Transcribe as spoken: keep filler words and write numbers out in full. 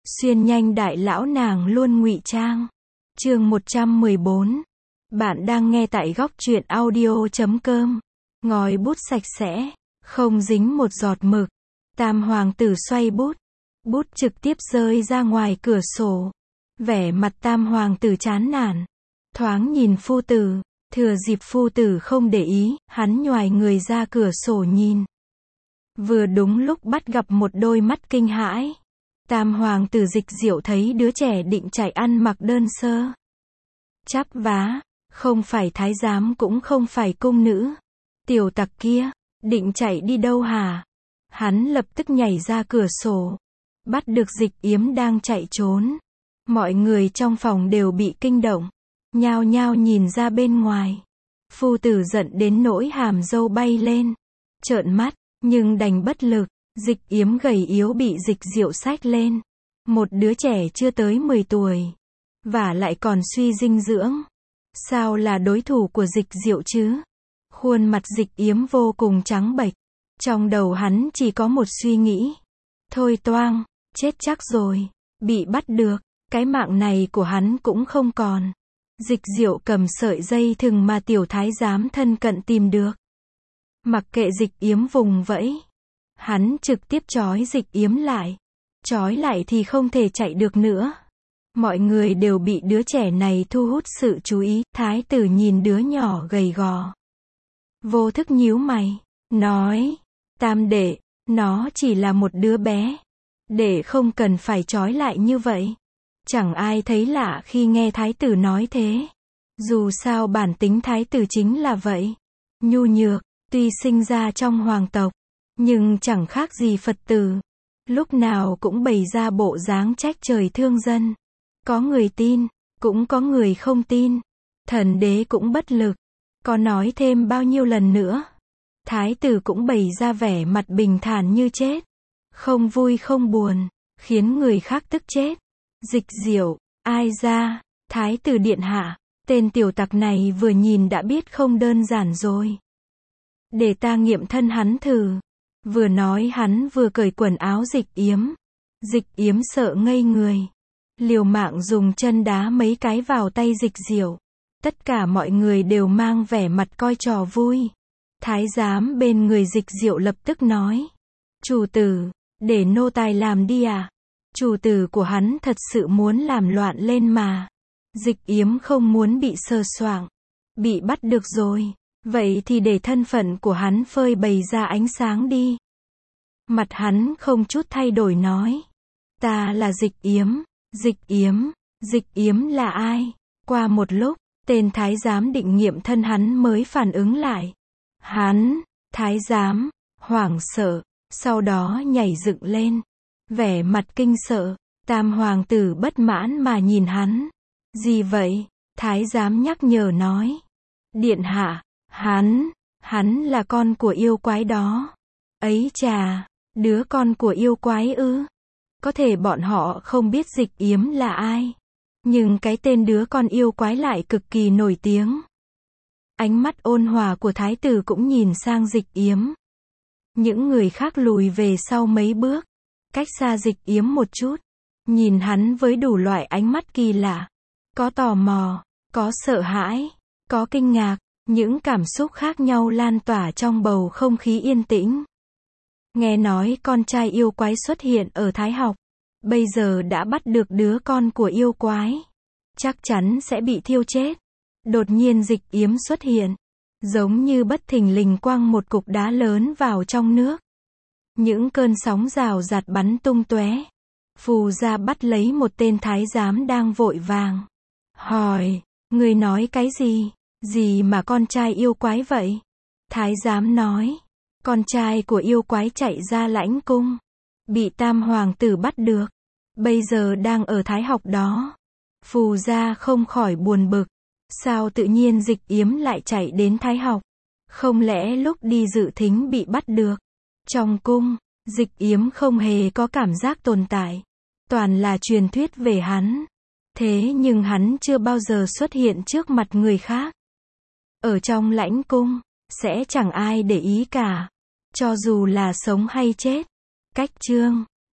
Xuyên nhanh đại lão nàng luôn ngụy trang. Chương một trăm mười bốn. Bạn đang nghe tại góc truyện audio chấm com. Ngòi bút sạch sẽ, không dính một giọt mực. Tam hoàng tử xoay bút. Bút trực tiếp rơi ra ngoài cửa sổ. Vẻ mặt tam hoàng tử chán nản. Thoáng nhìn phu tử, thừa dịp phu tử không để ý, hắn nhoài người ra cửa sổ nhìn. Vừa đúng lúc bắt gặp một đôi mắt kinh hãi. Tam hoàng tử Dịch Diệu thấy đứa trẻ định chạy ăn mặc đơn sơ, chắp vá, không phải thái giám cũng không phải cung nữ. Tiểu tặc kia, định chạy đi đâu hả? Hắn lập tức nhảy ra cửa sổ, bắt được Dịch Yếm đang chạy trốn. Mọi người trong phòng đều bị kinh động, nhao nhao nhìn ra bên ngoài. Phu tử giận đến nỗi hàm râu bay lên, trợn mắt, nhưng đành bất lực. Dịch Yếm gầy yếu bị Dịch Diệu xách lên. Một đứa trẻ chưa tới mười tuổi, và lại còn suy dinh dưỡng, sao là đối thủ của Dịch Diệu chứ? Khuôn mặt Dịch Yếm vô cùng trắng bệch. Trong đầu hắn chỉ có một suy nghĩ. Thôi toang, chết chắc rồi. Bị bắt được, cái mạng này của hắn cũng không còn. Dịch Diệu cầm sợi dây thừng mà tiểu thái giám thân cận tìm được. Mặc kệ Dịch Yếm vùng vẫy, hắn trực tiếp trói Dịch Yếm lại. Trói lại thì không thể chạy được nữa. Mọi người đều bị đứa trẻ này thu hút sự chú ý. Thái tử nhìn đứa nhỏ gầy gò, vô thức nhíu mày, nói, tam đệ, nó chỉ là một đứa bé, đệ không cần phải trói lại như vậy. Chẳng ai thấy lạ khi nghe thái tử nói thế. Dù sao bản tính thái tử chính là vậy. Nhu nhược, tuy sinh ra trong hoàng tộc, nhưng chẳng khác gì Phật tử. Lúc nào cũng bày ra bộ dáng trách trời thương dân. Có người tin, cũng có người không tin. Thần đế cũng bất lực. Có nói thêm bao nhiêu lần nữa, thái tử cũng bày ra vẻ mặt bình thản như chết. Không vui không buồn, khiến người khác tức chết. Dịch Diệu, ai ra, thái tử điện hạ, tên tiểu tặc này vừa nhìn đã biết không đơn giản rồi. Để ta nghiệm thân hắn thử. Vừa nói hắn vừa cởi quần áo Dịch Yếm. Dịch Yếm sợ ngây người, liều mạng dùng chân đá mấy cái vào tay Dịch Diệu. Tất cả mọi người đều mang vẻ mặt coi trò vui. Thái giám bên người Dịch Diệu lập tức nói, chủ tử, để nô tài làm đi à? Chủ tử của hắn thật sự muốn làm loạn lên mà. Dịch Yếm không muốn bị sờ soạng. Bị bắt được rồi, vậy thì để thân phận của hắn phơi bày ra ánh sáng đi. Mặt hắn không chút thay đổi nói, ta là Dịch Yếm. Dịch Yếm, Dịch Yếm là ai? Qua một lúc, tên thái giám định nghiệm thân hắn mới phản ứng lại. Hắn, thái giám, hoảng sợ, sau đó nhảy dựng lên, vẻ mặt kinh sợ. Tam hoàng tử bất mãn mà nhìn hắn. Gì vậy? Thái giám nhắc nhở nói, điện hạ, hắn, hắn là con của yêu quái đó. Ấy chà, đứa con của yêu quái ư? Có thể bọn họ không biết Dịch Yếm là ai, nhưng cái tên đứa con yêu quái lại cực kỳ nổi tiếng. Ánh mắt ôn hòa của thái tử cũng nhìn sang Dịch Yếm. Những người khác lùi về sau mấy bước, cách xa Dịch Yếm một chút, nhìn hắn với đủ loại ánh mắt kỳ lạ. Có tò mò, có sợ hãi, có kinh ngạc, những cảm xúc khác nhau lan tỏa trong bầu không khí yên tĩnh. Nghe nói con trai yêu quái xuất hiện ở Thái Học, bây giờ đã bắt được đứa con của yêu quái, chắc chắn sẽ bị thiêu chết. Đột nhiên Dịch Yếm xuất hiện, giống như bất thình lình quăng một cục đá lớn vào trong nước. Những cơn sóng rào rạt bắn tung tóe. Phù ra bắt lấy một tên thái giám đang vội vàng, hỏi, người nói cái gì? Gì mà con trai yêu quái vậy? Thái giám nói, con trai của yêu quái chạy ra lãnh cung, bị tam hoàng tử bắt được, bây giờ đang ở Thái Học đó. Phù gia không khỏi buồn bực, sao tự nhiên Dịch Yếm lại chạy đến Thái Học? Không lẽ lúc đi dự thính bị bắt được? Trong cung, Dịch Yếm không hề có cảm giác tồn tại, toàn là truyền thuyết về hắn. Thế nhưng hắn chưa bao giờ xuất hiện trước mặt người khác. Ở trong lãnh cung, sẽ chẳng ai để ý cả, cho dù là sống hay chết. Cách chương